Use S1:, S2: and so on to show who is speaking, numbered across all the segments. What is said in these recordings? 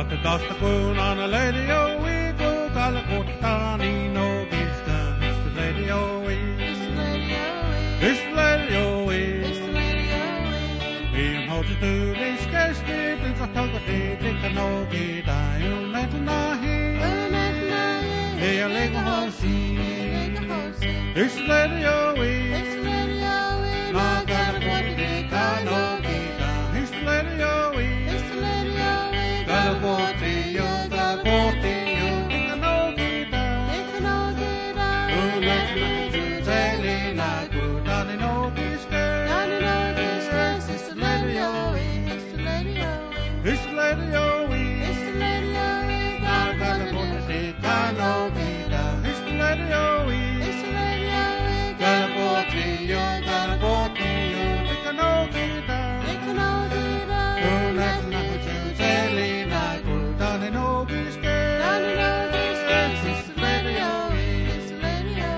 S1: Dr. Dosta Quoon on a lady o we go Galacotani no Gista. It's the lady o we. It's the lady o we. It's the lady o we. It's the lady o we. We hold you to the scarce did in the Togati, take a no gita, you let nahi. Hey, a leg horsey. It's the lady o we. It's the lady o we. No Galacotani no gita. It's the lady o we. It's the lady o we. Galacotio, Galacotio, take a no gita. Take a no gita. Oh, let's not do daily like good. Danny no disguise. Danny no disguise. It's the lady o we. It's the lady o we. It's the lady o we. It's the lady o we. Now Galacotio, take a no gita. It's the lady o we. It's the lady o we. Galacotio, Galacotio, take a no gita. Take a no gita. Oh, let's not do daily like good. Danny no disguise. Danny no disguise. It's the lady o we. It's the lady o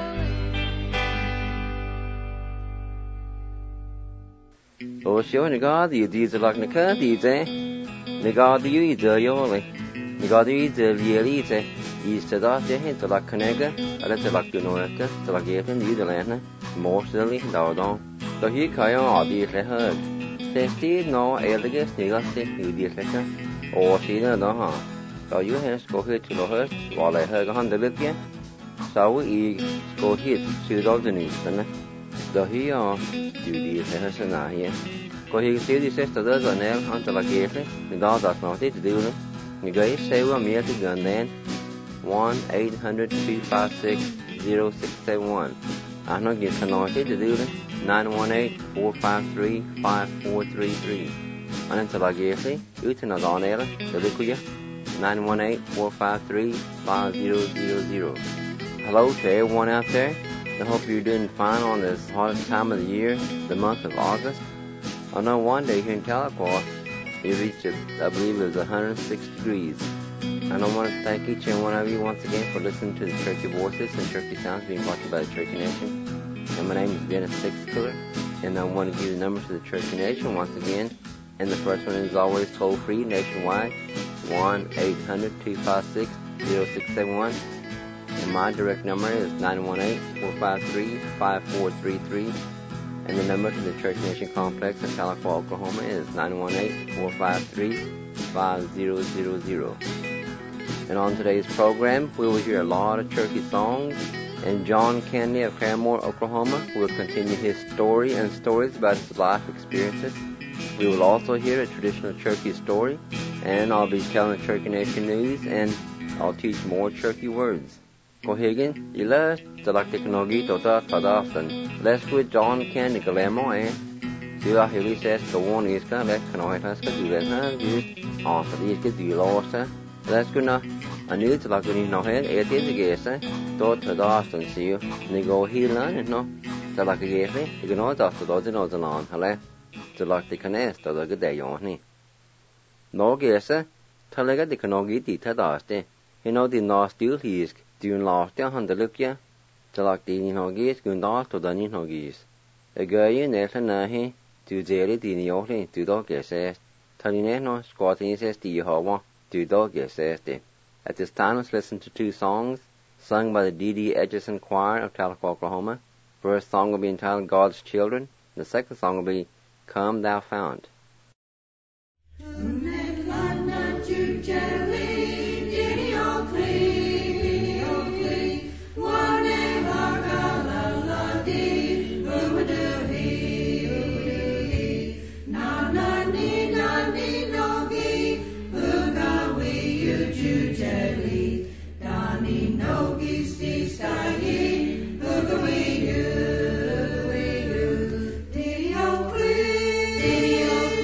S1: we.
S2: O sio ni ga di lag na ka di ze ni ga di yu de yo le ni ga di de li ze is te da de hin te lag kanega ala te lag no ka te lag ye ni de la na mo se li da do to hi ka yo a di le ha te sti no e le ge ni ga se yu di le ka o si na do ha to yu he sko he to lo ha wa le ha ga han de le ke sa wu I sko hit su do de ni na do hi o du di le ha sa na hi ko hi se di se sta da ga ne han te lag ye ni da da no te du ne ni ga se wa mi te ga ne 1-800-256-0671. I know you can know it to do it. 918-453-5433. And until I get it, you can know on air. The liquid 918-453-5000. Hello to everyone out there. I hope you're doing fine on this hottest time of the year, the month of August. I know one day here in Tahlequah, we reached, I believe it was 106 degrees. And I want to thank each and one of you once again for listening to the Cherokee Voices and Cherokee Sounds being brought to you by the Cherokee Nation. And my name is Dennis Sixkiller, and I want to give you the numbers to the Cherokee Nation once again. And the first one is always toll-free nationwide, 1-800-256-0671. And my direct number is 918-453-5433. And the number to the Cherokee Nation Complex in Tahlequah, Oklahoma is 918-453-5000. And on today's program, we will hear a lot of Cherokee songs, and John Kennedy of Claremore, Oklahoma, will continue his story and stories about his life experiences. We will also hear a traditional Cherokee story, and I'll be telling the Cherokee Nation news, and I'll teach more Cherokee words. Kohigan, ila talaktiknogi tota fadaftan. Let's with John Kennedy Claremore, and sila hili says the one is ka let kanoitas ka do that you also these get do lost. Let's go now. I knew to like when no head, it is a guess, thought to the Austin see you, and they go heel on it, no? To like a guess, you can all dust the dozen of the lawn, hello? To like the canest or the good day on me. No guess, tell like the canogi did to dust, you know the no still he is doing last down on the look ya. To like the no geese going dust or the no geese. A girl you never know he, to jelly the neoly, to dog guess, telling no squatting says the Yahweh. At this time, let's listen to two songs sung by the D.D. Edgerton Choir of Tahlequah, Oklahoma. First song will be entitled God's Children. The second song will be Come Thou Fount.
S3: Diddy-o,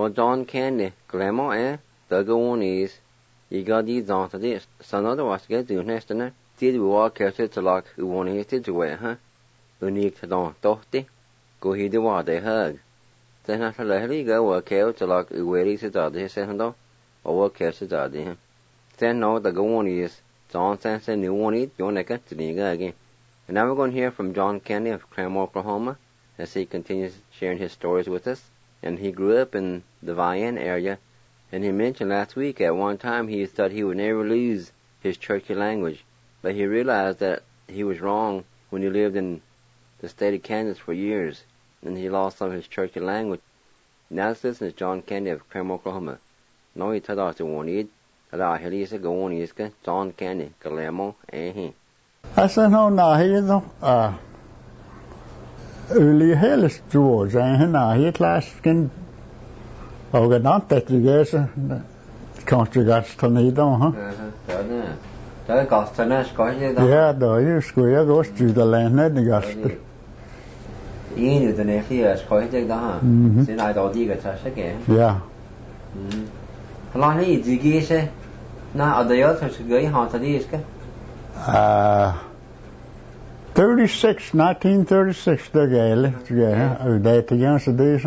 S2: no John Candy, Grandma the Goonies. You got these on to this. Son of the was get doing next dinner. Did we walk out to lock who won his to wear, huh? Unique to don't, tohty. Go he the water hug. Then after the go work out to lock who wear his daddy, said or work out to daddy. Then no the Goonies. John sends a new one eat your neck to the again. And now we're going to hear from John Candy of Claremore, Oklahoma, as he continues sharing his stories with us. And he grew up in the Vian area, and he mentioned last week at one time he thought he would never lose his Cherokee language, but he realized that he was wrong when he lived in the state of Kansas for years, and he lost some of his Cherokee language. Now let's listen to John Candy of Claremore, Oklahoma. Now he told us to one eat, John Candy, Claremore,
S3: I said, no, he though, early helst George, and he classken, och not that you guys, country got to need on, huh? Yeah, though, you square goes to the land, and you got to.
S2: You knew the nephew as quite like that, since I don't dig a touch again.
S3: Yeah.
S2: How long did you say? Now, are the others going on to this?
S3: 1936 the gale, that against this.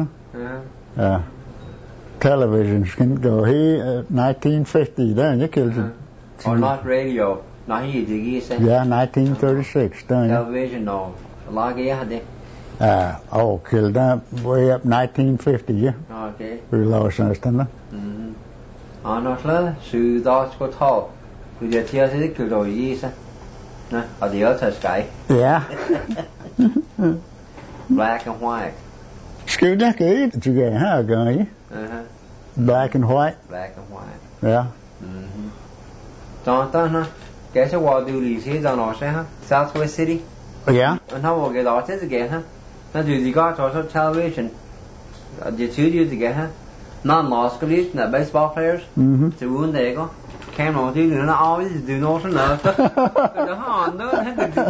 S3: Televisions can go here, 1950, then you killed it.
S2: Or not radio, not here, did you say?
S3: Yeah, 1936, then.
S2: Television, no. Log had it.
S3: Killed that way up 1950, yeah.
S2: Okay.
S3: We lost us, didn't we?
S2: Honestly, so that's what how. We get here to the Kudo years. Or the other sky.
S3: Yeah.
S2: Black and white.
S3: Excuse me, did you get how going? Black and white.
S2: Black and white.
S3: Yeah.
S2: Don't guess what do you see on Ocean, Southwest City?
S3: Yeah.
S2: And how will get out again, huh? Now do you got also television? The 2 years again, huh? Non-law schools, not baseball players. To wound there go. Camera do you always do not know. The hand, no,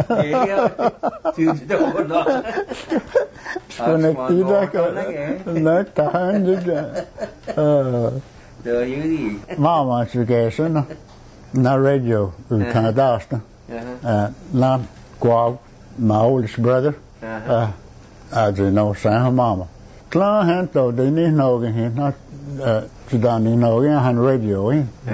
S3: Mama education, na radio, Canada, not Guab, my oldest brother, I do know Sam Mama. Clarence, though, they need no again, not Sudani, no, on radio,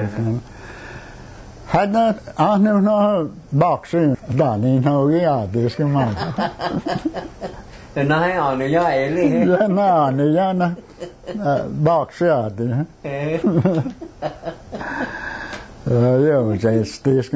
S3: had not, I never know boxing, Danny, no, yeah, this come on.
S2: The night on the yard,
S3: yeah, no, the yana box yard, yeah, just this.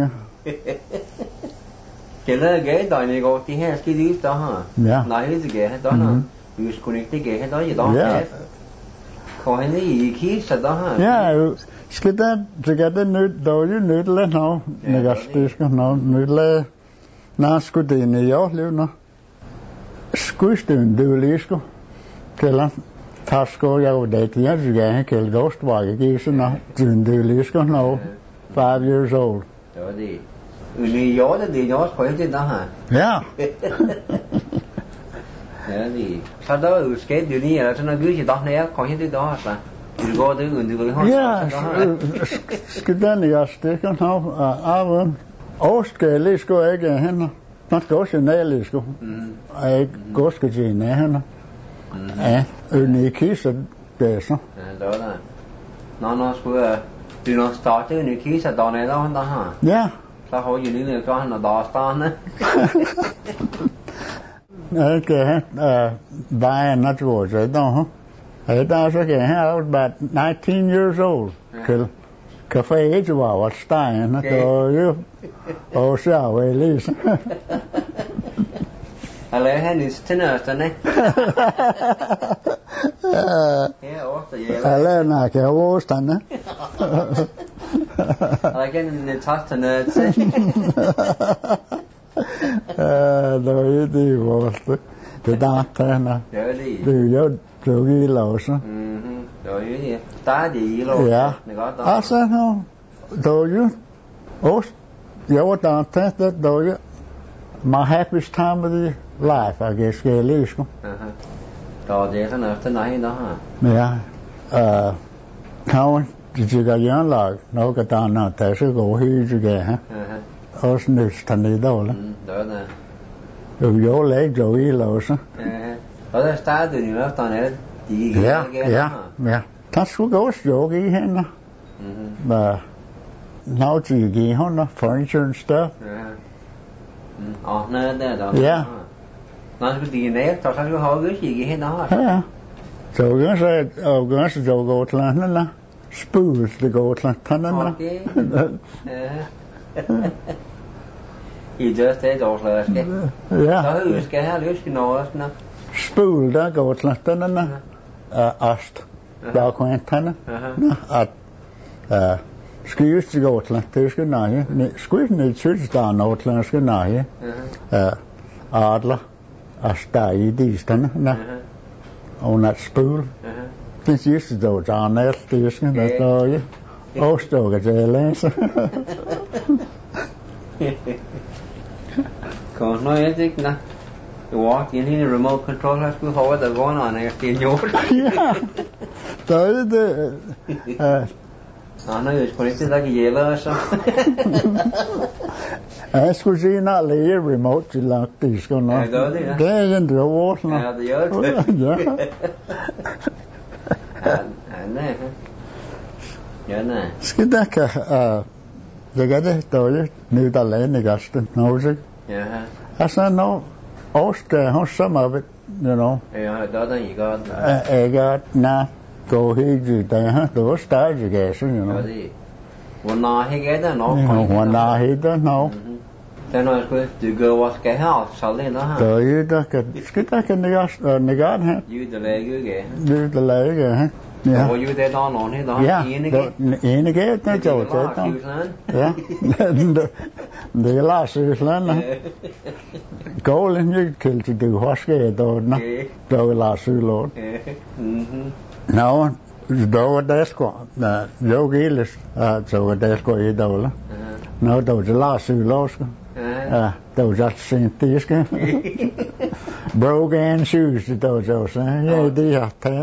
S2: Cái là ghế đòi này có tí hết cái gì đó hả?
S3: Yeah.
S2: Nói cái gì ghế đó nè, use connect cái ghế đó gì đó hết. Còn cái gì khí sao đó hả?
S3: Yeah, skal det det nyt då ju nyt le no, negastisk no nyt le. Na skulle det ni jag lev no. Skustun du lisko. Kela tasko jag det jag ju kel ghost var jag så no. Du lisko no. 5 years old.
S2: Đó đi. Ni jag det jag får inte det här.
S3: Yeah.
S2: Đó đi. Sau đó skate điều này là nó cứ chỉ đó này còn những cái đó là du går det under det har.
S3: Ja, skulle ni jag sticker no. Aven. Oskal lisko jag henne. Man skal også nælisko. Jeg går skal til næhende. Unik så det så.
S2: Đó là. Nó skulle du nó starte unik så đó này đó han ha.
S3: Ja.
S2: Så har ju nuก็han då stan.
S3: Okay, by not was I don't. I was about 19 years old. Cafe age var stein och ju och så väl liksom.
S2: Eller hennes tenörsarna. Ja, ofta gäller.
S3: Eller när jag var stanna.
S2: Jag kan inte ta tenörs.
S3: Då är det vart det där. Du gör du låsa.
S2: Rồi gì? Tá gì luôn.
S3: Yeah. I said no. Do you? Oh, you what that do you? My happiest time of the life, I guess, at least.
S2: Rồi vậy thế nào thế này đó hả?
S3: Yeah. Thao chỉ có nhớ là nó cái ta nó tại sự cố hư chứ kìa ha. Ở nước thành đi đâu là.
S2: Đó nè.
S3: Rồi vô lấy rồi ý lâu sao.
S2: Ở đó start từ nữa toàn này chỉ cái
S3: yeah. That's what goes vô cái hết nó. Mà nó chỉ cái hết nó furniture and stuff.
S2: Nó đó.
S3: Yeah.
S2: Nó cái gì đấy, tao sao có hỏi cái gì hết đó.
S3: Yeah. So gonna say go to nó spools the go to nó.
S2: Okay. You just said all that.
S3: Yeah.
S2: Đó là cái ha, lúc cái nó
S3: spool đó go to nó. Ast. Đó quan thân nó. Skrivs go to det ska nej. Skrivs ni church där nå till ska nej. Adla. Asta i distan na. On that spool. This used to go down there det ska det då. Åstå cái läsa.
S2: Còn nói thế nè. You walk in here, remote control has to hold the going on there, still yours.
S3: Yeah. Tới
S2: Nó is connected like yellow or something.
S3: Scusi na le remote chỉ là tí skal nó. Det är inte vårt nå.
S2: Ja, det gör det. Ja. Nej. Ja, nej.
S3: Ska det ka jag hade då nu där läne gasten något.
S2: Ja.
S3: Alltså nå Oscar har some of it, you know.
S2: Ja, đó là gì con?
S3: Got na go here there ha, đó start you guys, you know.
S2: One night he get nó.
S3: One night he don't know.
S2: Thế nói cứ to go was cái house, sao lên đó ha.
S3: Rồi đó cái cái negat ha.
S2: You the leg kìa.
S3: You the leg ha. Yeah.
S2: Or you there đó nó hết đó.
S3: Yeah. In cái nó chỗ thế đó. Yeah. Det là sự lắm. Gå lên như kiểu chỉ được hóa cái đó nó. Đó là sự lốt. Now, đó là có yogi là chỗ đó có ý đồ là. Now đó là sự lốt. Đó là sinh tí cái. Broken shoes đó cho sang. Yeah, đi học thế.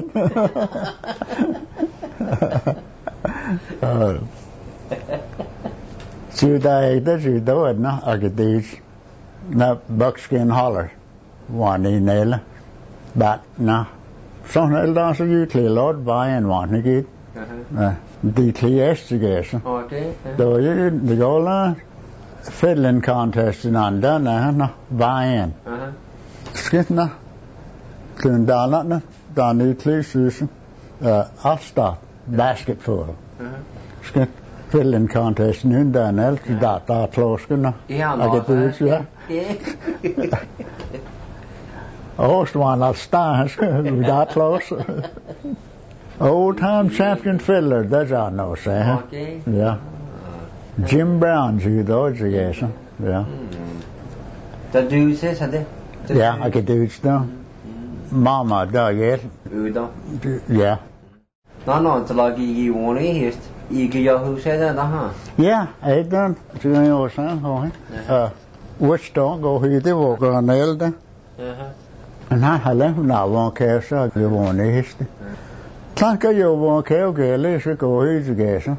S3: Chú đại đó chú đó nó ở cái đi nó buckskin holler hoàn đi này là bạn nó xong rồi đó sẽ như thế lót vai anh hoàn này kia đi thế chứ cái rồi cái đó là fiddling contest anh đó nó vai anh skit nó thường đó nó đó đi thế chứ all stop basketball skit fiddling contest nu där när data kloskarna. Jag vet inte ja. Ost var all stars that close. Old time champion fiddler, that's all no say.
S2: Okay.
S3: Yeah. Jim Brown you those yes. Yeah.
S2: The dudes is det.
S3: Yeah, I could do it now. Mama da yes.
S2: Udo.
S3: Yeah.
S2: No, it's like you want to hear. You who said that, huh?
S3: Yeah, I done. Chứ nhiều sáng thôi. Which đó go here they walk on nail đó. And I left now one care so you want it. Tant cái you want care cái lấy sự go here cái sao.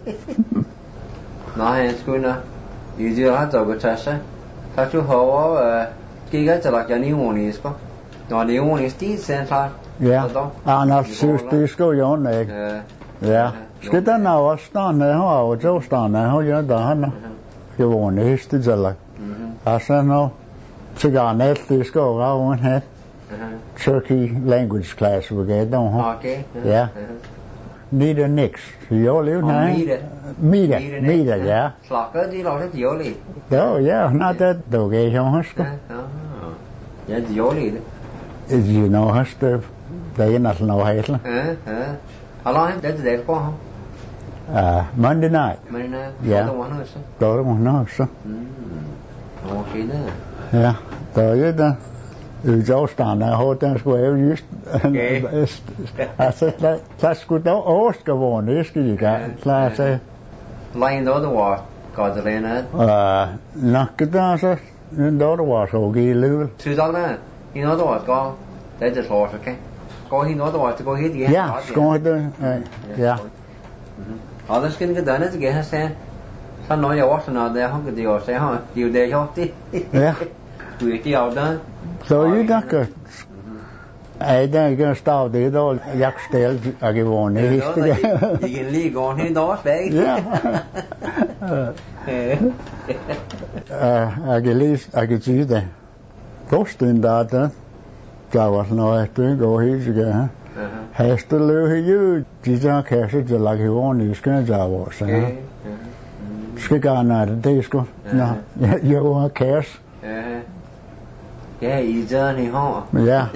S2: Nó hay school nè. You do have to go test. Các chú họ cái cho là cái new one is có. Nó new one is tí sen thôi.
S3: Yeah. Nó suốt tí có yon này. Yeah. Ska det nå stan här och så stan här och jag där han. Jag var näst det så. Alltså nå så går det ska vara hon här. Turkey language class we get don't huh?
S2: Okay.
S3: Yeah. Need a nix. Jag lever här. Meet it, yeah.
S2: Slacker đi lo rất nhiều đi.
S3: Oh yeah, not that đồ ghê không hết.
S2: Yeah, nhiều đi.
S3: You know hết stuff. They not know hết là.
S2: How long has that for?
S3: Monday night.
S2: Monday night.
S3: Yeah.
S2: The one house.
S3: Tối một nó sao?
S2: Okay nữa.
S3: Yeah. Tối đó. Joe stand there hotel square just. I said that's good. Oh, ska vara det ska ju gå. Klart så.
S2: Line då det var. Går det rena?
S3: Nacket där så. Då det var så gilul.
S2: $2. You know det var gå. Det är så okay. Go he know the what to go here.
S3: Yeah, skoon doen. Ja.
S2: Alles kunnen gedaan is again say. San nói yo was na there hong the say ha. You there yo ti.
S3: Ja.
S2: Du ti out dan.
S3: Zo je dat ke. Dan kan staan dit al jak stel gewoon niet.
S2: Je kan lie gewoon in daar weg.
S3: Ja. Ik zie dat. Kost inderdaad. Dat was nou echt een goeie. Hester leu je, die zijn kersen te laten gewoon is kunnen zo zijn. Schik aan naar de disco. Nou, je hoort kers.
S2: Ja, je zijn niet hoor.
S3: Ja.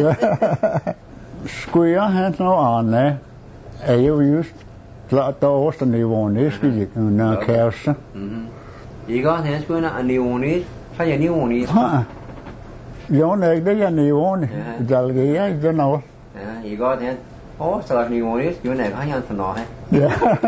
S3: Squeer het nou aan, hè? En je juist laat de oosten niet wonen is, die naar kersen.
S2: Je gaat het gewoon aan die wonen, ga je niet wonen.
S3: Jo, nee, dat je niet wonen. Dat ga je dan nou.
S2: Je gaat het. Oh, zal ik niet wonen? Je nee, ga je aan vandaag.
S3: Ja.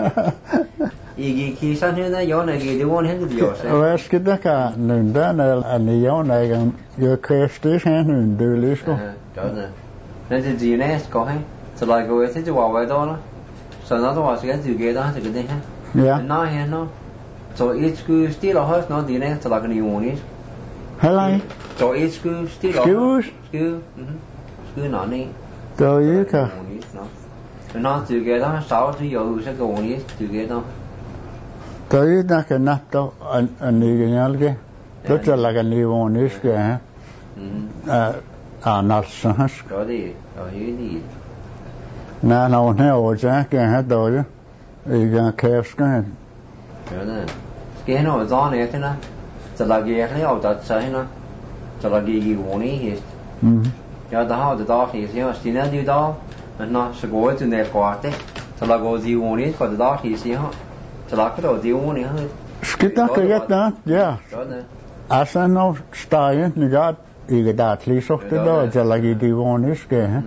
S2: Je kiest aan het, je nee, je woont het die jos.
S3: Wat is dat kan nu dan en je nee, je kerst is hen nu duurlijk.
S2: Dat nee. Dat is die nee, toch hè? Zal ik ooit het wel wat doen? Zo dat was het, je gaat aan het ding hè.
S3: Ja.
S2: Nou hè, nou. Zo iets kun stil huis nou die nee, zal ik niet wonen.
S3: Hello.
S2: Zo iets kun stil.
S3: Excuse.
S2: Excuse nou nee.
S3: Zo je kan.
S2: Nó together, sáu thì giờ sẽ go on together.
S3: Tới nó cái nắp đó anh đi cái nhau cái, đó là cái nhiều món ít cái hả? Nát sao?
S2: Đó đi.
S3: Nè nó ở chỗ cái hả đó chứ, cái kẹp cái.
S2: Đó nè, cái nó rõ này thế nào? Chỉ là cái này ở đó sao nó? Chỉ là cái món này. Giờ đó thì xin nó đi đó. Nó sẽ gọi từ này qua thế, cho là gọi gì muốn đi, còn đó thì sẽ họ, cho là cái đồ gì muốn đi hết.
S3: Skita cái đó, yeah. Asa nó style như vậy, cái đạt lý số đó, cho là cái gì muốn đi cái hả?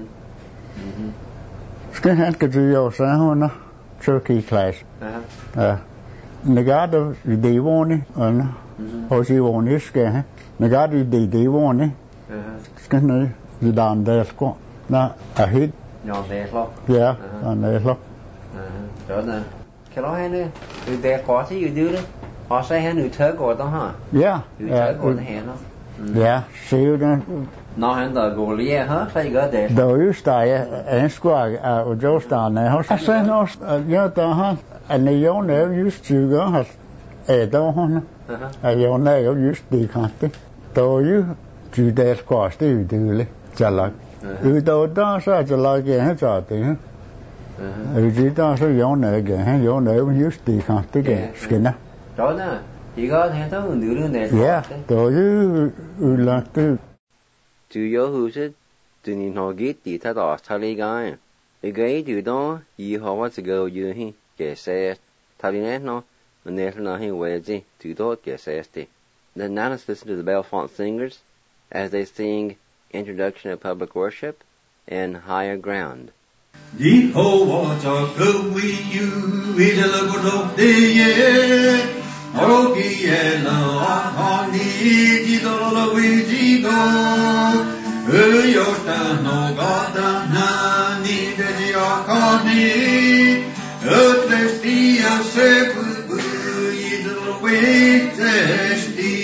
S3: Cái hết cái gì ở sao nó, Turkey class. Như vậy đó gì muốn đi, hoặc gì muốn đi cái hả? Như vậy đi muốn đi, cái này gì đàn đây có, na ahit.
S2: Nhọn đẹp lắm.
S3: Yeah, đẹp lắm.
S2: Đó nè. Cái đó hay nè. Từ đẹp có chứ gì đưa đấy. Họ sẽ hay người thớ của tao hả?
S3: Yeah.
S2: Người thớ của nó hẹn nó.
S3: Yeah, siêu đó.
S2: Nó hẹn tờ gồ lia hết, phải gỡ đẹp.
S3: Đối tại anh squad ở chỗ stan này, họ sẽ nó nhớ tao ha. Anh ấy yếu nếu just chịu gỡ hết. Đó ha. Yếu nếu just đi khát đi. Tôi chịu đẹp quá thì đưa lên. Chả lắm. Đó đó sao cho lại cái hết rồi thì chỉ đó sao yếu này cái hết yếu này cũng just đi khát đi cái skin á.
S2: Đó nè, chỉ có thế thôi mình đưa lên đẹp.
S3: Yeah, đó chứ là từ
S2: từ yếu hữu chứ từ nhìn họ ghét thì ta đó thay đi cái từ đó gì họ bắt đầu như thế cái xe thay đi nè nó mình nè nó hay về gì từ đó cái xe thì. Then now let's listen to the Bellefonte Singers as they sing Introduction of Public Worship and Higher Ground.
S1: Jehovah cho cơ vi như vi là một đầu tiên, ở kia là anh đi chỉ đó là vi chỉ đó, ở yêu ta nó có ta na ni về gì ở đi, ở đây thì sẽ bự gì đó vi đi.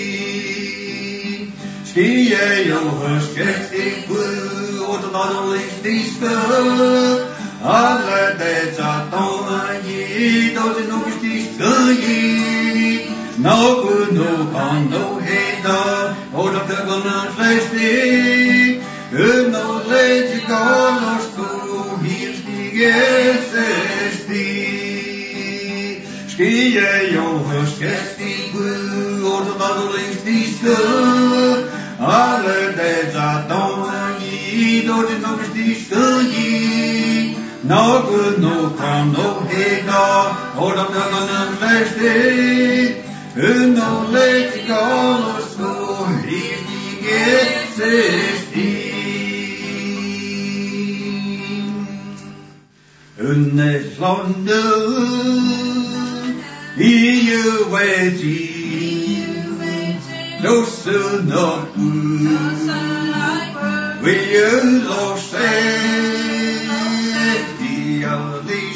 S1: Skie yo huskes ik bu ot dadelijk dieste alle de zaton yi do de no dieste yi no ku no kan no heda ot of the gonna festi no let go no stu hier stigesti skie yo huskes ik bu ot dadelijk dieste alle de zaton yi do de no dieste yi no good no come no heda hold up the gun festi no let go no so he gets unne sonde you waiting no son of good William lost the only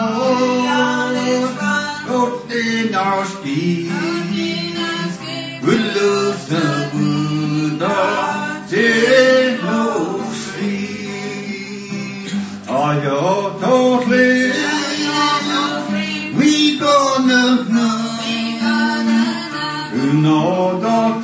S1: scar, got in our ski, will lose the Buddha, till no sleep. I got totally, we gonna know, don't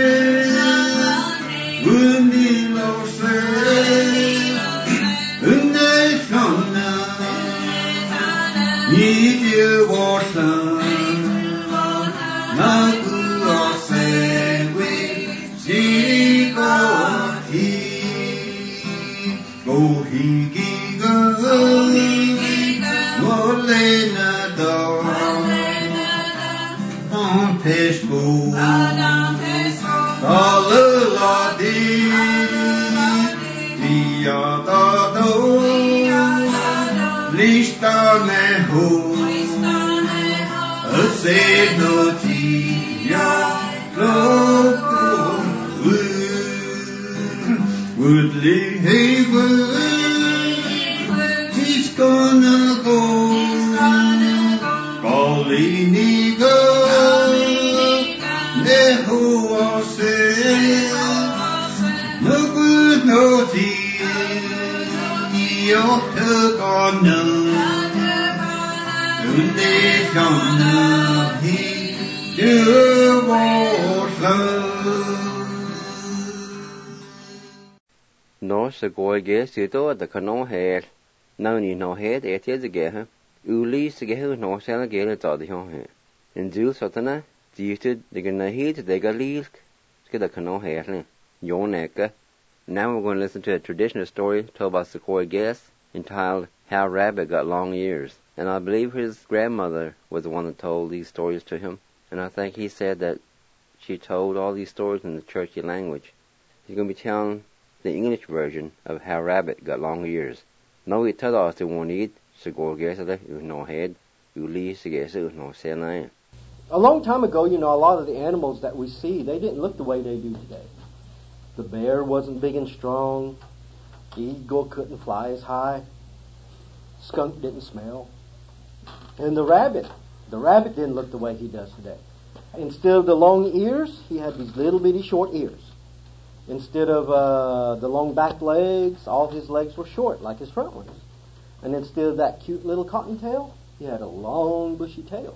S1: Woodley Haven, he's gonna go. Goliniga, Nehoa said, no good, no deal, you're gonna, they're gonna, you won't love.
S2: No se goe ge sito the cano hair. Now ni no head 8 years ago. Uli se ge no sel ge le tod he. In Jul sotana, jited the gonna heat the galil ske the cano hair. Yoneka. Now we're going to listen to a traditional story told by Sequoia Guest entitled How Rabbit Got Long Ears. And I believe his grandmother was the one that told these stories to him. And I think he said that she told all these stories in the Cherokee language. He's going to be telling the English version of How Rabbit Got Long Ears. No we tell us to one eat, so go guess it no head, you leave to guess it no say.
S4: A long time ago, a lot of the animals that we see, they didn't look the way they do today. The bear wasn't big and strong. The eagle couldn't fly as high. Skunk didn't smell. And the rabbit didn't look the way he does today. Instead of the long ears, he had these little bitty short ears. Instead of the long back legs, all his legs were short, like his front ones. And instead of that cute little cottontail, he had a long, bushy tail.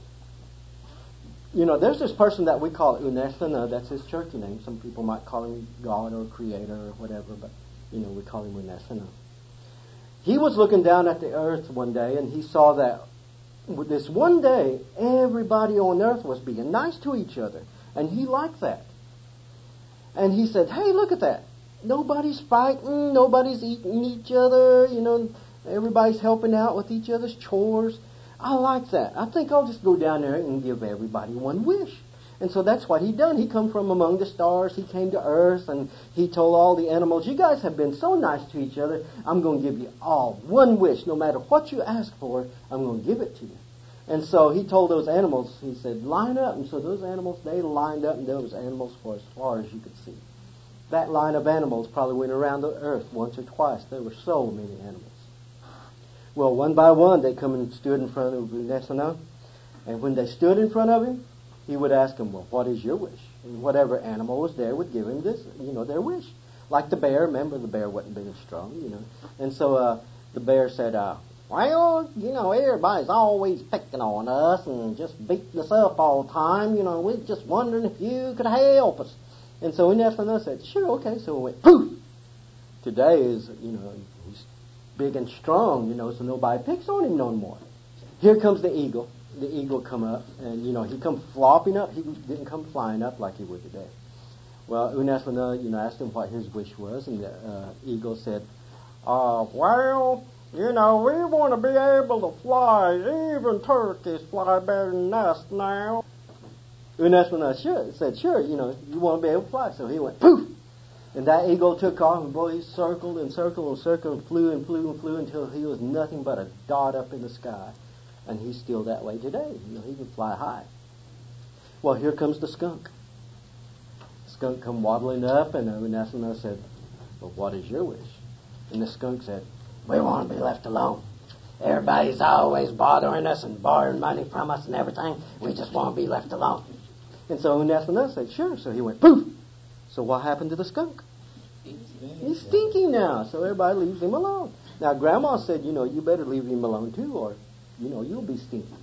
S4: There's this person that we call Unesana. That's his Cherokee name. Some people might call him God or Creator or whatever, but, we call him Unesana. He was looking down at the earth one day, and he saw that this one day, everybody on earth was being nice to each other. And he liked that. And he said, hey, look at that. Nobody's fighting. Nobody's eating each other. Everybody's helping out with each other's chores. I like that. I think I'll just go down there and give everybody one wish. And so that's what he done. He come from among the stars. He came to earth, and he told all the animals, you guys have been so nice to each other. I'm going to give you all one wish. No matter what you ask for, I'm going to give it to you. And so he told those animals, he said, line up. And so those animals, they lined up, and there was animals for as far as you could see. That line of animals probably went around the earth once or twice. There were so many animals. Well, one by one, they come and stood in front of Unesana. And when they stood in front of him, he would ask them, well, what is your wish? And whatever animal was there would give him this, their wish. Like the bear. Remember, the bear wasn't big and strong, And so the bear said, well, everybody's always picking on us and just beating us up all the time. We're just wondering if you could help us. And so Unesana said, sure, okay. So we went, poof! Today is, he's big and strong, so nobody picks on him no more. Here comes the eagle. The eagle come up, and, he come flopping up. He didn't come flying up like he would today. Well, Unesana, asked him what his wish was, and the eagle said, well, we want to be able to fly. Even turkeys fly better than us now. Unesana said, sure, you want to be able to fly. So he went, poof! And that eagle took off, and boy, he circled and circled and circled and flew and flew and flew until he was nothing but a dot up in the sky. And he's still that way today. He can fly high. Well, here comes the skunk. The skunk come waddling up, and Unesana said, Well, what is your wish? And the skunk said, we want to be left alone. Everybody's always bothering us and borrowing money from us and everything. We just want to be left alone. And so Unethanah said, sure. So he went, poof. So what happened to the skunk? He's stinky now. So everybody leaves him alone. Now, Grandma said, you better leave him alone too, or, you'll be stinky.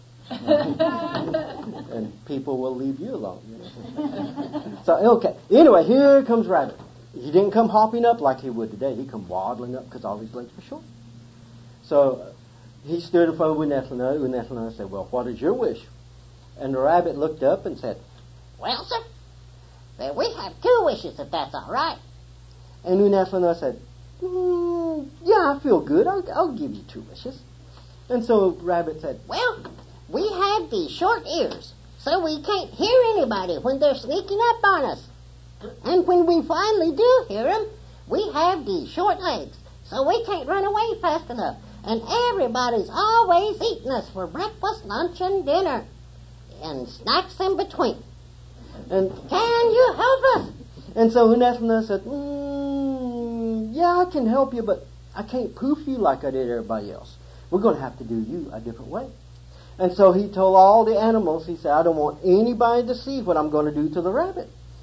S4: And people will leave you alone. So, okay. Anyway, here comes Rabbit. He didn't come hopping up like he would today. He come waddling up because all his legs were short. So he stood in front of Unethanah. Unethanah said, well, what is your wish? And the rabbit looked up and said,
S5: well, sir, then we have 2 wishes, if that's all right.
S4: And Unethanah said, yeah, I feel good. I'll give you 2 wishes. And so Rabbit said,
S5: well, we have these short ears, so we can't hear anybody when they're sneaking up on us. And when we finally do hear them, we have these short legs, so we can't run away fast enough. And everybody's always eating us for breakfast, lunch, and dinner, and snacks in between.
S4: And
S5: can you help us?
S4: And so Unethanah said, yeah, I can help you, but I can't poof you like I did everybody else. We're going to have to do you a different way. And so he told all the animals, he said, I don't want anybody to see what I'm going to do to the rabbit.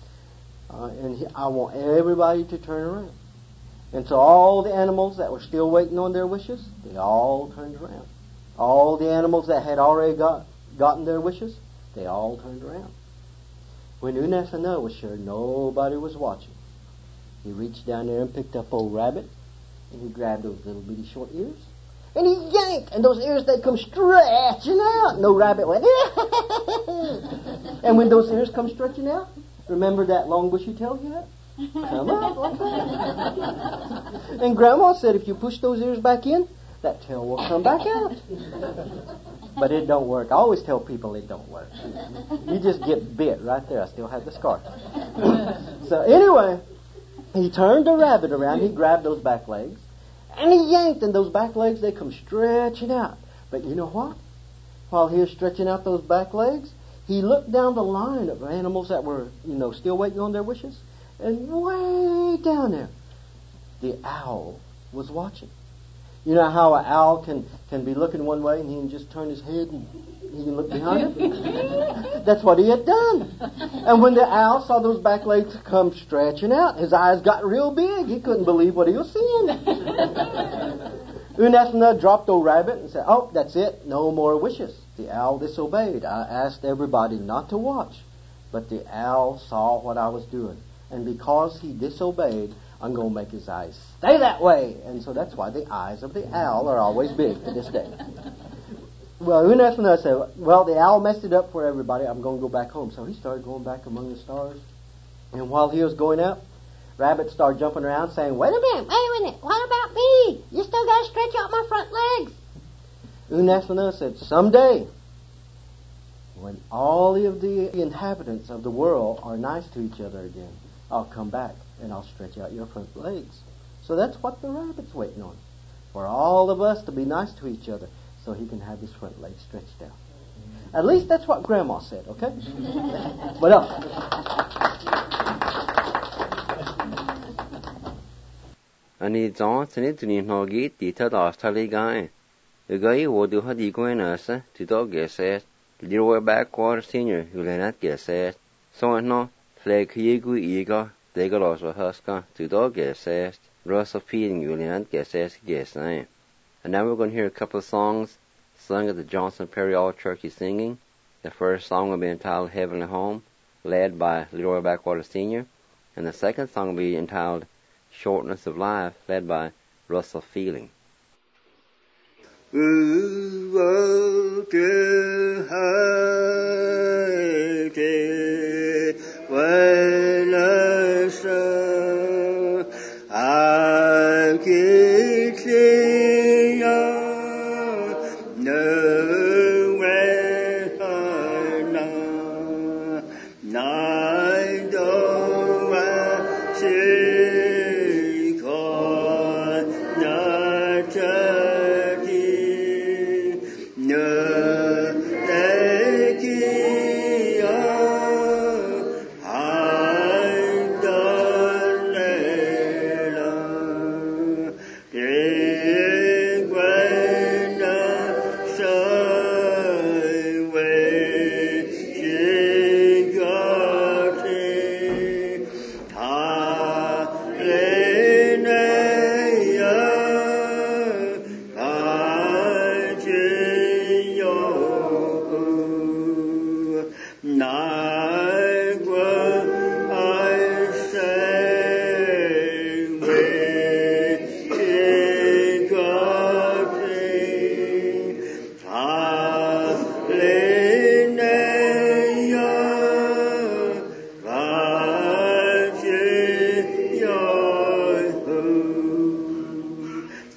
S4: I want everybody to turn around. And so all the animals that were still waiting on their wishes, they all turned around. All the animals that had already gotten their wishes, they all turned around. When Unethanah was sure nobody was watching, he reached down there and picked up old Rabbit, and he grabbed those little bitty short ears, and he yanked, and those ears, they come stretching out. And old Rabbit went, and when those ears come stretching out, remember that long bushy tail you had? Come out like that. And Grandma said if you push those ears back in, that tail will come back out. But it don't work. I always tell people it don't work. You just get bit right there. I still have the scar. So anyway, he turned the rabbit around. He grabbed those back legs, and he yanked, and those back legs, they come stretching out. But you know what? While he was stretching out those back legs, he looked down the line of animals that were, still waiting on their wishes. And way down there, the owl was watching. You know how an owl can be looking one way and he can just turn his head and he can look behind him? That's what he had done. And when the owl saw those back legs come stretching out, his eyes got real big. He couldn't believe what he was seeing. Unethanah dropped old Rabbit and said, oh, that's it. No more wishes. The owl disobeyed. I asked everybody not to watch, but the owl saw what I was doing. And because he disobeyed, I'm going to make his eyes stay that way. And so that's why the eyes of the owl are always big to this day. Well, Unethanah said, well, the owl messed it up for everybody. I'm going to go back home. So he started going back among the stars. And while he was going up, Rabbit started jumping around saying, wait a minute. What about me? You still got to stretch out my front legs. Unethanah said, someday, when all of the inhabitants of the world are nice to each other again, I'll come back and I'll stretch out your front legs. So that's what the rabbit's waiting on. For all of us to be nice to each other so he can have his front legs stretched out. At least that's what Grandma said, okay? What else?
S2: Ani John Snit ni nogi tita dastali guy. The guy who do had going us to dog said, Leroy Backwater Senior, who not get said. So no, flag Higu Eager, they got also Husker, to dog said, Russell feeding you not get says, yes, I am. And now we're going to hear a couple of songs sung at the Johnson Perry All Turkey Singing. The first song will be entitled Heavenly Home, led by Leroy Backwater Senior. And the second song will be entitled Shortness of Life, led by Russell Feeling.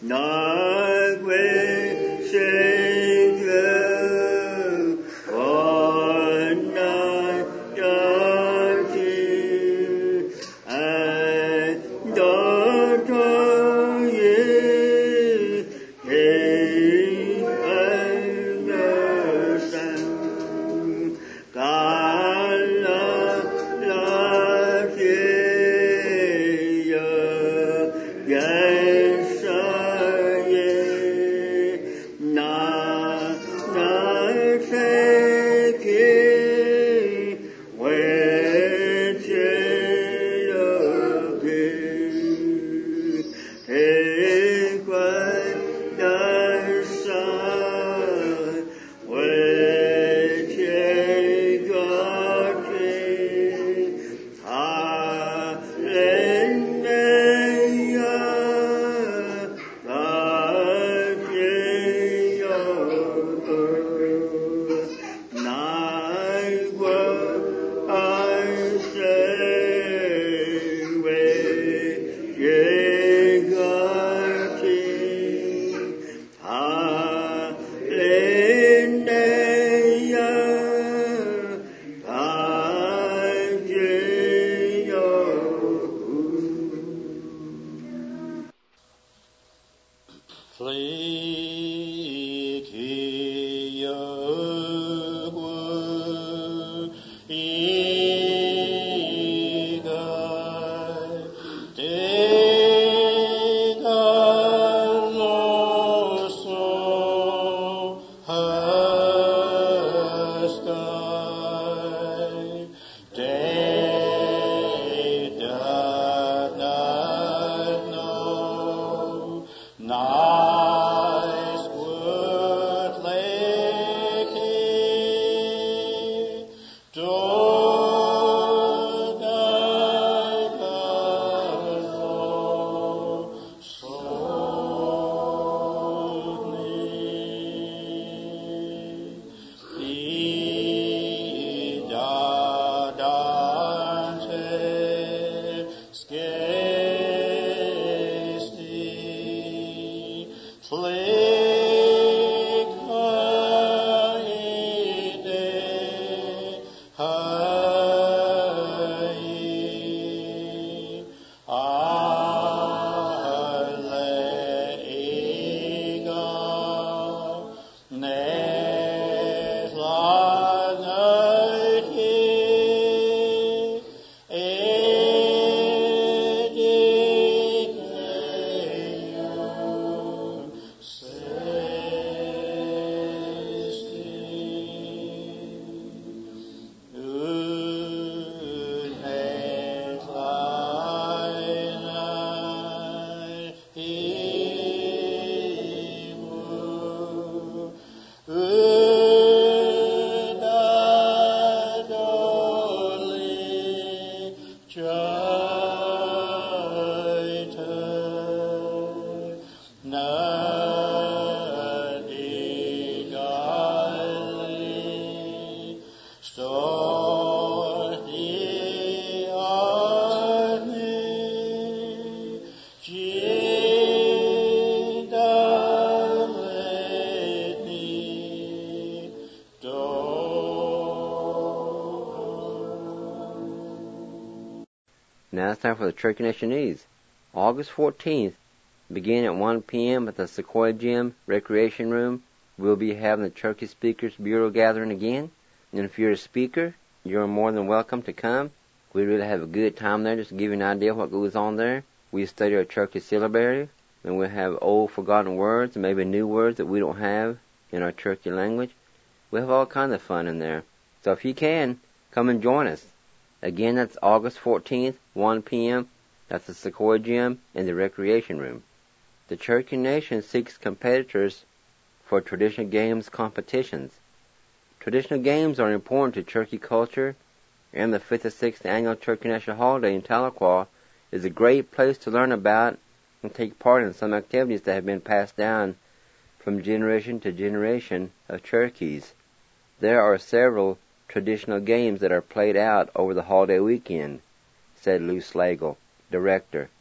S2: Now it's time for the Turkey Nationese. August 14th, beginning at 1 p.m. at the Sequoia Gym Recreation Room, we'll be having the Turkey Speakers Bureau gathering again. And if you're a speaker, you're more than welcome to come. We really have a good time there. Just to give you an idea of what goes on there, we study our Turkey syllabary, and we'll have old forgotten words and maybe new words that we don't have in our Turkey language. We have all kinds of fun in there. So if you can, come and join us. Again, that's August 14th, 1 p.m. That's the Sequoia Gym in the Recreation Room. The Cherokee Nation seeks competitors for traditional games competitions. Traditional games are important to Cherokee culture, and the 56th Annual Cherokee National Holiday in Tahlequah is a great place to learn about and take part in some activities that have been passed down from generation to generation of Cherokees. There are several traditional games that are played out over the holiday weekend, said Lou Slagle, director,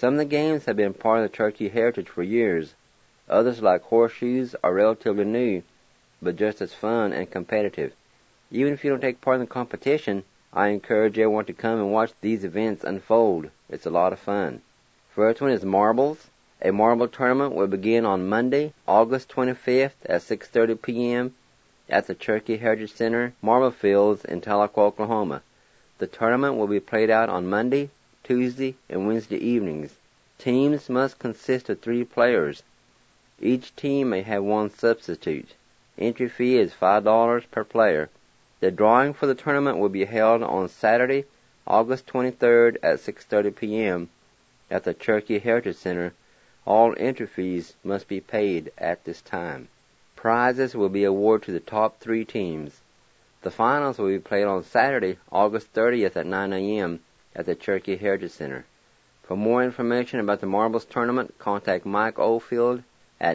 S2: Some of the games have been part of the Cherokee heritage for years. Others, like horseshoes, are relatively new, but just as fun and competitive. Even if you don't take part in the competition, I encourage everyone to come and watch these events unfold. It's a lot of fun. First one is marbles. A marble tournament will begin on Monday, August 25th at 6:30 p.m. at the Cherokee Heritage Center, Marble Fields in Tahlequah, Oklahoma. The tournament will be played out on Monday, Tuesday, and Wednesday evenings. Teams must consist of 3 players. Each team may have 1 substitute. Entry fee is $5 per player. The drawing for the tournament will be held on Saturday, August 23rd at 6:30 p.m. at the Cherokee Heritage Center. All entry fees must be paid at this time. Prizes will be awarded to the top 3 teams. The finals will be played on Saturday, August 30th at 9 a.m. at the Cherokee Heritage Center. For more information about the marbles tournament, contact Mike Oldfield at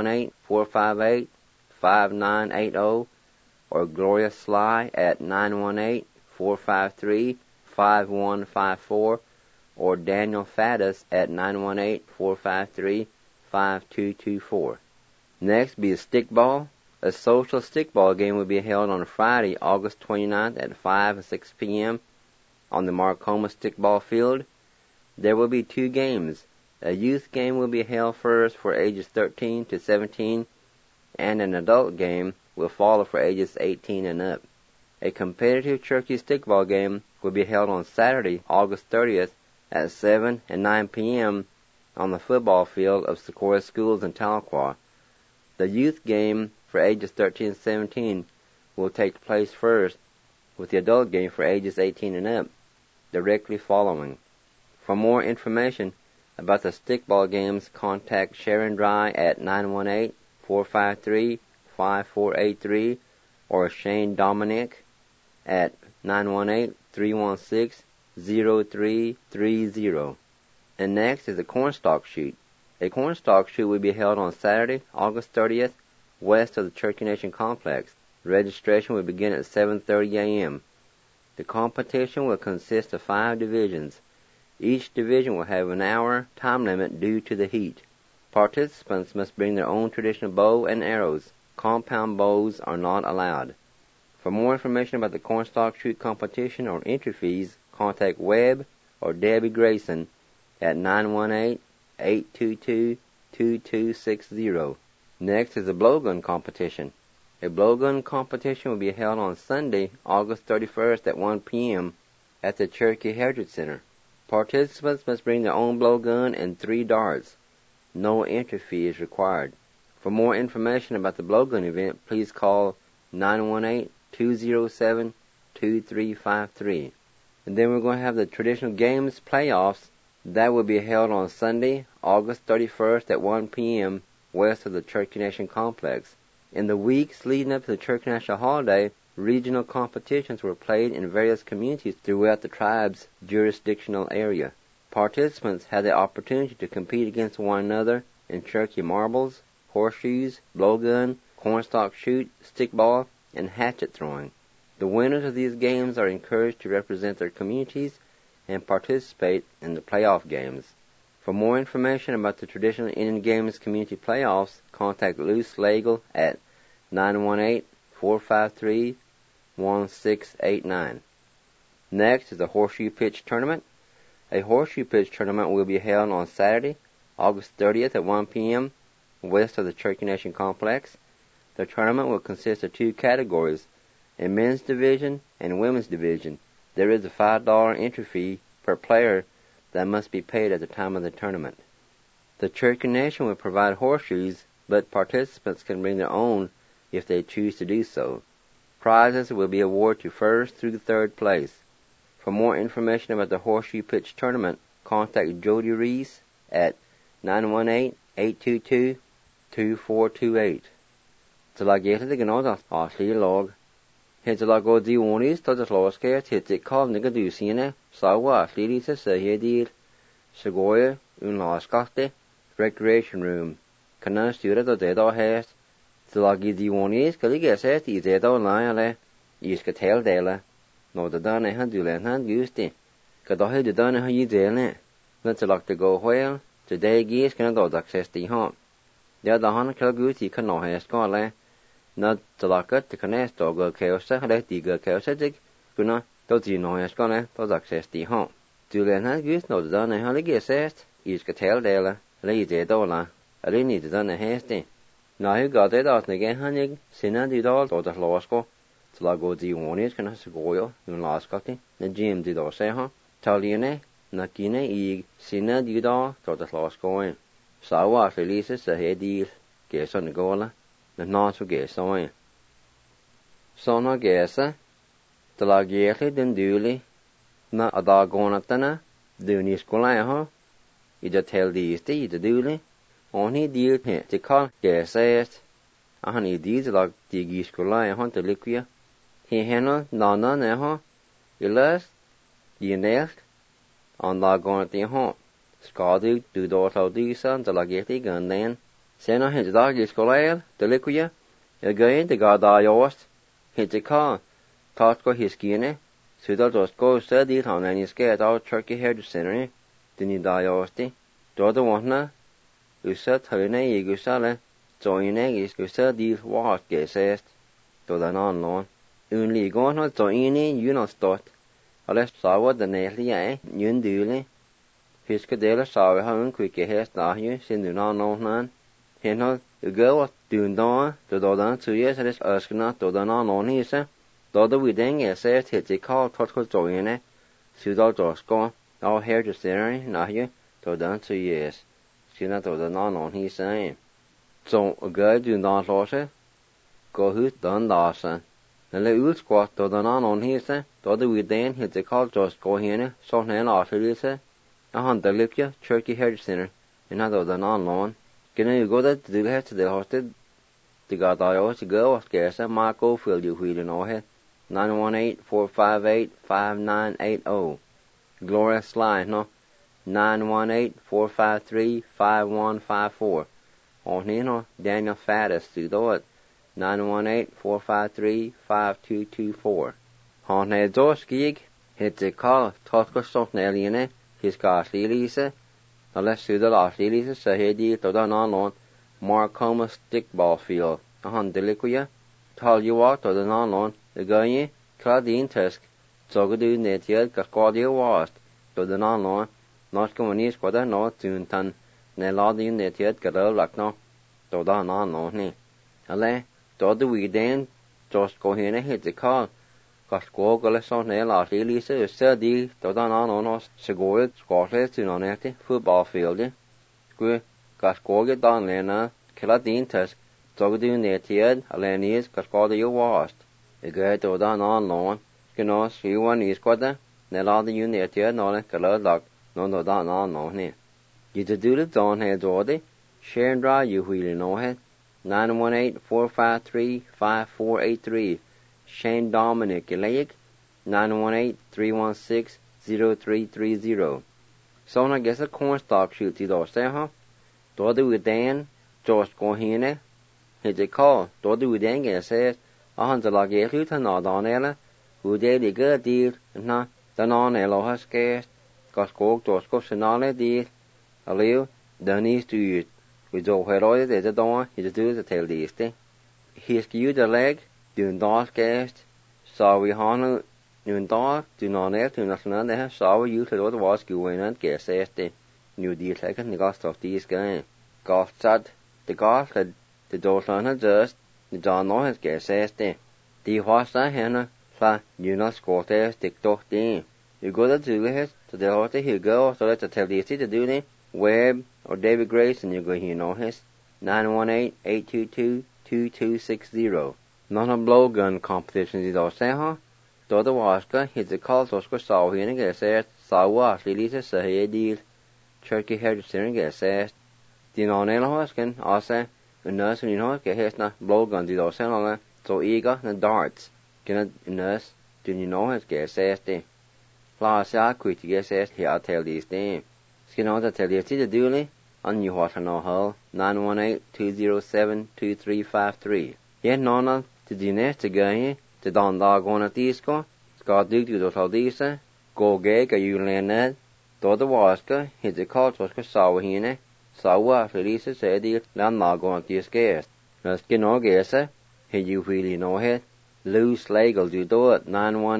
S2: 918-458-5980 or Gloria Sly at 918-453-5154 or Daniel Faddis at 918-453-5224. Next be stickball. A social stickball game will be held on Friday, August 29th at 5 and 6 p.m. on the Marcoma Stickball Field. There will be 2 games. A youth game will be held first for ages 13 to 17, and an adult game will follow for ages 18 and up. A competitive Cherokee stickball game will be held on Saturday, August 30th at 7 and 9 p.m. on the football field of Sequoia Schools in Tahlequah. The youth game for ages 13 and 17 will take place first, with the adult game for ages 18 and up directly following. For more information about the stickball games, contact Sharon Dry at 918-453-5483 or Shane Dominic at 918-316-0330. And next is the cornstalk shoot. A cornstalk shoot will be held on Saturday, August 30th, west of the Cherokee Nation Complex. Registration will begin at 7:30 a.m. The competition will consist of 5 divisions. Each division will have an hour time limit due to the heat. Participants must bring their own traditional bow and arrows. Compound bows are not allowed. For more information about the cornstalk shoot competition or entry fees, contact Webb or Debbie Grayson at 918-822-2260. Next is the blowgun competition. A blowgun competition will be held on Sunday, August 31st at 1 p.m. at the Cherokee Heritage Center. Participants must bring their own blowgun and 3 darts. No entry fee is required. For more information about the blowgun event, please call 918-207-2353. And then we're going to have the traditional games playoffs. That will be held on Sunday, August 31st at 1 p.m. west of the Cherokee Nation Complex. In the weeks leading up to the Cherokee National Holiday, regional competitions were played in various communities throughout the tribe's jurisdictional area. Participants had the opportunity to compete against one another in Cherokee marbles, horseshoes, blowgun, cornstalk shoot, stickball, and hatchet throwing. The winners of these games are encouraged to represent their communities and participate in the playoff games. For more information about the traditional Indian Games Community Playoffs, contact Lou Slagle at 918-453-1689. Next is the Horseshoe Pitch Tournament. A Horseshoe Pitch Tournament will be held on Saturday, August 30th at 1 p.m. west of the Cherokee Nation Complex. The tournament will consist of 2 categories, a men's division and women's division. There is a $5 entry fee per player that must be paid at the time of the tournament. The Cherokee Nation will provide horseshoes, but participants can bring their own if they choose to do so. Prizes will be awarded to first through 3rd place. For more information about the Horseshoe Pitch Tournament, contact Jody Reese at 918-822-2428. Tilageta de Ganoda, Ashley Log. Hitalago di Wonis, Todasloska, Titikov, Nigadusina, Sawa, Ashley Sahidir, Segoya, Unlaskate, Recreation Room. Canan Stura do Dedo Hast. Tilagi di Wonis, Caligaset, Izedo Liale, Iskatel Dela. No, the Dana Handulan Hand Gusti. Kadohe the Dana Hayidele. na to lock to go whale, today geese can go access the home. The other hand kill goose you can no has gone le, not to lock it to connect to go chaos, let the go chaos, guna, those you know has gone, those access the home. Julian has goose no done a holy guess, each could tell Dela, lay the dollar, I didn't need to done a hasty. Now you got it out again, honey, sinna did all to the losco, till I go the one is can have to go in last cutty, the Jim did all say, tell you ne, nakine e, sinna did all to the losco in. So what releases the head deal, guess on the gola, the not to guess on. So no guess, the lagier then duly, not a dog on at dinner, do ni school, you just tell these the duly. Only deal here to call guess it. A honey deeds like the geese could lie on the liquid. He handled none neho. You last, you nest on the going at the home. Scotty do dot out these sons of like gun then. Send on his dog is collail, the liquid. Again the god I yours. Hit the car. Thought go his skinny. So that was go steady on any scared out turkey head center. Didn't you die yours? Do the one Usa thøyne I gusale, joine is gusa di wat gesest, to den anlån. Unli gån har joine junastått, alles sawa den egentlige junduli. Fiske deler sawa har kvikke hest nahju sin unanlån. Hen har ugøv at dundan, to den tuje så det øskena to den anlån hise. Da vi den gesest hit I kall tot joine, sudal josko, av her til serien nahju, to den tujes. Sina to the non on he saying. So a guy do not lose go who's done last. And let you squat to the non on he say, to the we then hit the call just go here, so nan after say. A hunt the lipia, Turkey Heritage Center, and other than on loan. Can you go that to the head to the hosted? The god I always go of gas and Marco fill you wheel in all head. 918-458-5980. Glorious line, no? 918-453-5154. On here, Daniel Faddis to do it. 918-453-5224. On here, Josh Gig, hit the call, Tosco Sotneliane, his car Lisa. Now let's do the last Lisa, so he did to the non-loan, Marcoma Stickball Field. On the liquid, tell you what to the non-loan, the guy, Claudine Tusk, so good do net yet, Cascadia was to the non-loan. Not going to squad no tune tan, ne lodin net yet got a luck no, to da no ni. Ale, to the we then just go here and hit the call. Casco Gallison ne la release is steady, to da no, Segoy, Scotland to non football field. Sque, Casco get down lena, Kiladin test, so do net yet, Alenis, Casco you washed. A guy to da no, you know, see one is squad, ne lodin net yet, no, color luck. No, he. You to do the dawn head order, share and draw you wheeling no head. 918-453-5483. Shane Dominic Lake, 918-316-0330. So I guess a cornstalk shoot to those there, Do the with Dan, George Gohine. Hit the call, do the with Dan get says, a hundred like a hoot and not on ella, who did a good deal, and not the non elo has scarce. Casco, Tosco, Senale, deal. A live, done is to you. We do where there's a door, he's do the tail these day. He's skewed the leg, doing dark cast. So we honor noon dark, do not air to nothing there, so we usually do the was going and guess the new deal second, the ghost of these guys. Golf sad, the golf had the door line just, the John no has guess the horse I henna, flat, you not score there, stick to the. You go to the horse, you go, so let's tell you to do it. Webb or David Grace, and you go here, no his. 918-822-2260. None of blowgun competitions is all say, huh? Do the waska, hit the call, so saw here and get said, saw what, Lisa, say a deal. Turkey Heritage Center get said. The non-elo hoskin, also, a nurse and you know, get his not blowguns is all say, so eager and darts. Can a nurse, do you know his get said? Last year, quick to get said, here I'll tell these things. Skin out to tell you to do on you water no hull, 918-207-2353. Yet none to the next guy, to don dog on a disco, Scott Duke to the Saldisa, go gag a you land, Doda waska, his a call toska sawahine, sawa Felisa said the landlagon this guest. Naski no gesa, he you really know it. Loose legal do do it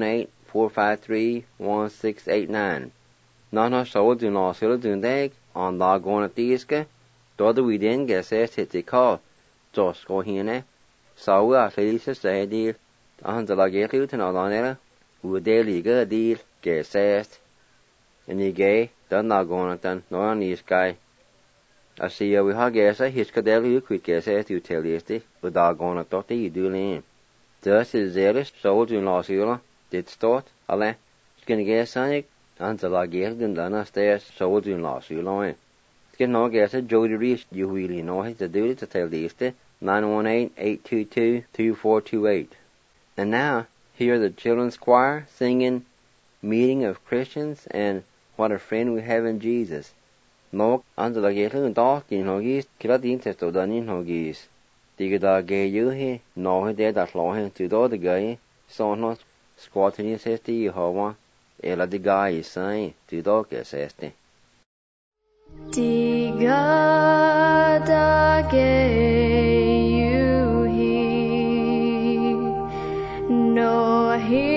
S2: 918-453-1689. Nana so do no sila do dag on lagon at diska. Doda we then get says hit the call. Josko hine. Sawa Felisa said the Anzalagetu to Nalanera, who daily good deal get says. And he gay, done not going at no on this guy. I see you we have guess his cadel you quick guess to tell you, but doggone at that you do lean. Thus is zealous, soldier in Los Ula, did start, alle, skin guess Sonic, until I get them done upstairs, soldier in Los Ula. Skin no guess at Jody Reese, you really know his to do it to tell this, 918-822-2428. And now, hear the children's choir singing Meeting of Christians and What a Friend We Have in Jesus. No, under the getting dark in Hoggies, Kiladin testo done in Hoggies. Digga gay you he, no he did that law him to do the guy, so not squatting his head to Jehovah, ella the guy is saying to dog as este.
S6: Digga da gay you he, no he.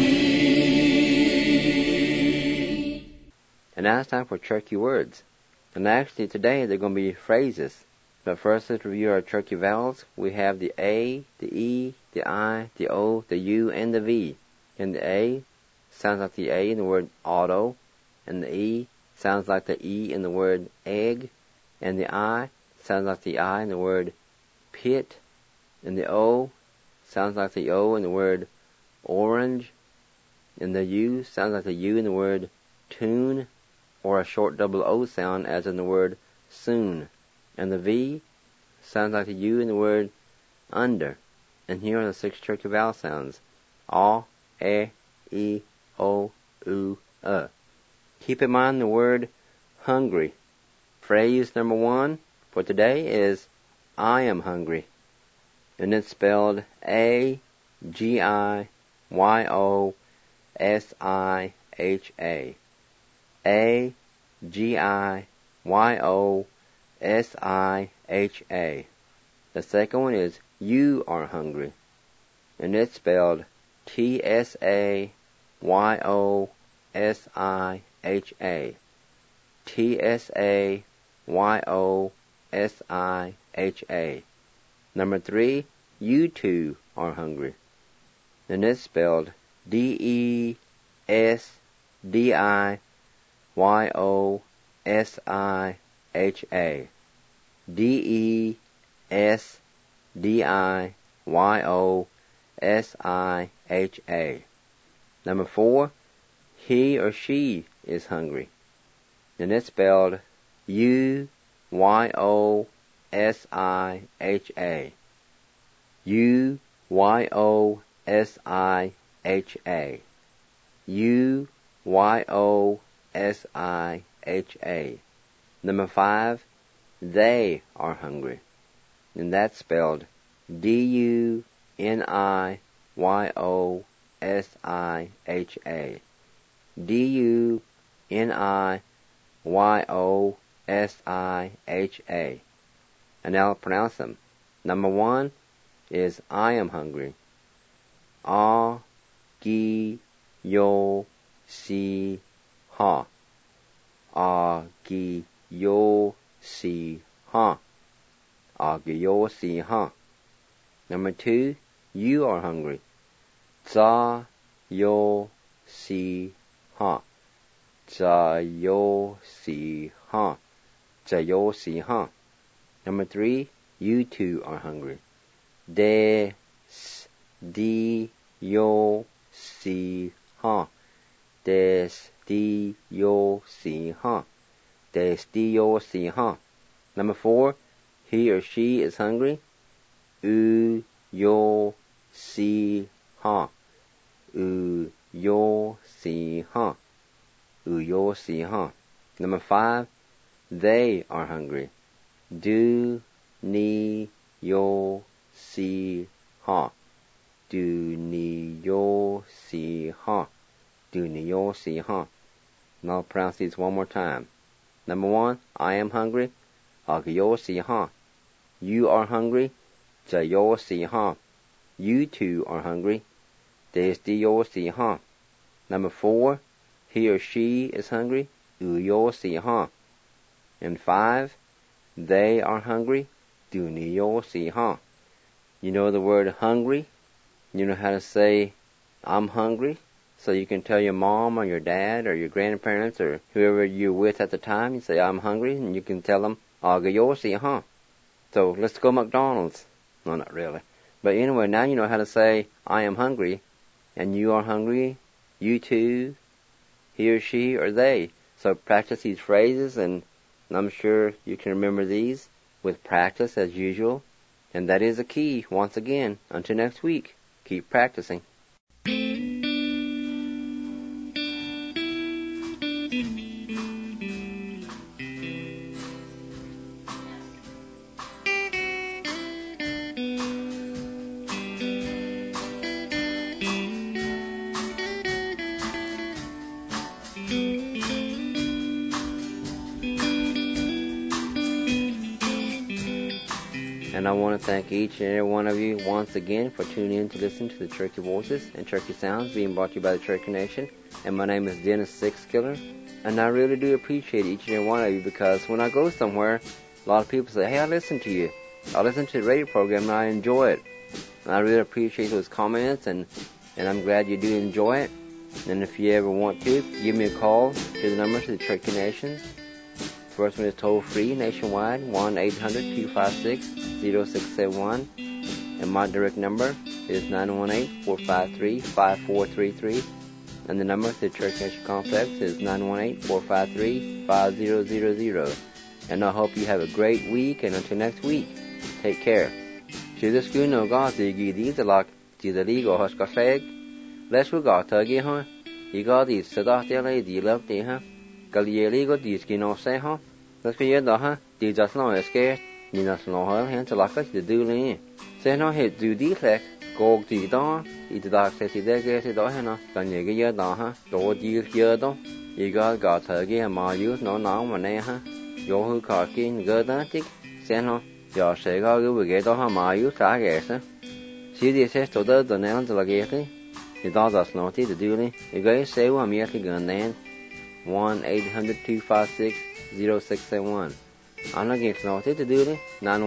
S2: And now it's time for Cherokee Words. And actually today they're going to be phrases. But first let's review our turkey vowels. We have the A, the E, the I, the O, the U, and the V. And the A sounds like the A in the word auto. And the E sounds like the E in the word egg. And the I sounds like the I in the word pit. And the O sounds like the O in the word orange. And the U sounds like the U in the word tune, or a short double O sound as in the word soon. And the V sounds like the U in the word under. And here are the 6 turkey vowel sounds. A, E, O, U, Keep in mind the word hungry. Phrase number 1 for today is I am hungry. And it's spelled A-G-I-Y-O-S-I-H-A. A-G-I-Y-O-S-I-H-A. The second one is you are hungry. And it's spelled T-S-A-Y-O-S-I-H-A. T-S-A-Y-O-S-I-H-A. Number 3, you too are hungry. And it's spelled D-E-S-D-I-Y-O-S-I-H-A. D-E-S-D-I-Y-O-S-I-H-A. Number 4, he or she is hungry. And it's spelled U-Y-O-S-I-H-A. U-Y-O-S-I-H-A. U-Y-O-S-I-H-A. Number 5, they are hungry. And that's spelled D-U-N-I-Y-O-S-I-H-A. D-U-N-I-Y-O-S-I-H-A. And now I'll pronounce them. Number 1 is I am hungry. A-G-Yo-Si-Ha. A-G-Yo-Si-Ha. A-G-Yo-Si-Ha. Number 2, you are hungry. Za-yo-si-ha. Za-yo-si-ha. Za-yo-si-ha. Number 3, you too are hungry. Des-di-yo-si-ha. Des-di-yo-si-ha. Des-di-yo-si-ha. Number 4, he or she is hungry. U-yo-si-ha. U-yo-si-ha. U-yo-si-ha. Number 5, they are hungry. Do-ni-yo-si-ha. Do-ni-yo-si-ha. Do-ni-yo-si-ha. And I'll pronounce these one more time. Number 1, I am hungry. A-gi-yo-si-ha. You are hungry. Ja-yo-si-ha. You too are hungry. Des-di-yo-si-ha. Number 4, he or she is hungry. U-yo-si-ha. And 5, they are hungry. Do-ni-yo-si-ha. You know the word hungry? You know how to say, I'm hungry? So you can tell your mom or your dad or your grandparents or whoever you're with at the time, you say, I'm hungry, and you can tell them, A-gi-yo-si-ha. So let's go McDonald's. No, not really. But anyway, now you know how to say, I am hungry, and you are hungry, you too, he or she or they. So practice these phrases, and I'm sure you can remember these with practice as usual. And that is the key, once again. Until next week, keep practicing. And And I want to thank each and every one of you once again for tuning in to listen to the Cherokee Voices and Cherokee Sounds being brought to you by the Cherokee Nation. And my name is Dennis Sixkiller. And I really do appreciate each and every one of you, because when I go somewhere, a lot of people say, hey, I listen to you. I listen to the radio program and I enjoy it. And I really appreciate those comments, and I'm glad you do enjoy it. And if you ever want to, give me a call to the number to the Cherokee Nation. First one is toll free nationwide, 1-800-256-0671. And my direct number is 918-453-5433. And the number to the Cherokee Nation Complex is 918-453-5000. And I hope you have a great week, and until next week, take care. To the school no God, the these lock to the league or husk a flag. Let's go tuggy, huh? You got these Sadat lady love the huh? Galilee got these skin off say, huh? Let's go the huh? Do just know a scare. You know, no hell, hands to lock us to do lean. Say no hit do these like go to the door. Eat the dark says there get it door, huh? Can you get your door, huh? Go deal here, though. You got tuggy and my youth no now, my huh? Yo who car king, good, I think. Say no. Giờ sẽ có cái việc đó họ mà yếu trả ghẻ á, chỉ đi sẽ tổ chức tụi nó là ghẻ đấy, thì đó là nó thì được đi, cái ghẻ sẽ qua miếng thì gần nè, 1-800-256-0671, anh là ghẻ nó thì được đi,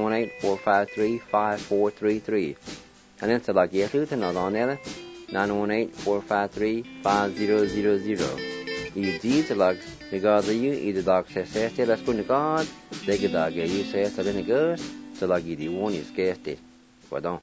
S2: 918-453-5433, anh em sẽ là ghẻ thứ thì nó đó nè, 918-453-5000. Easy to log. The God that you either dog says, let's go to God. They get dog, you say, so then it goes. So like you, the one is scared. Well, don't.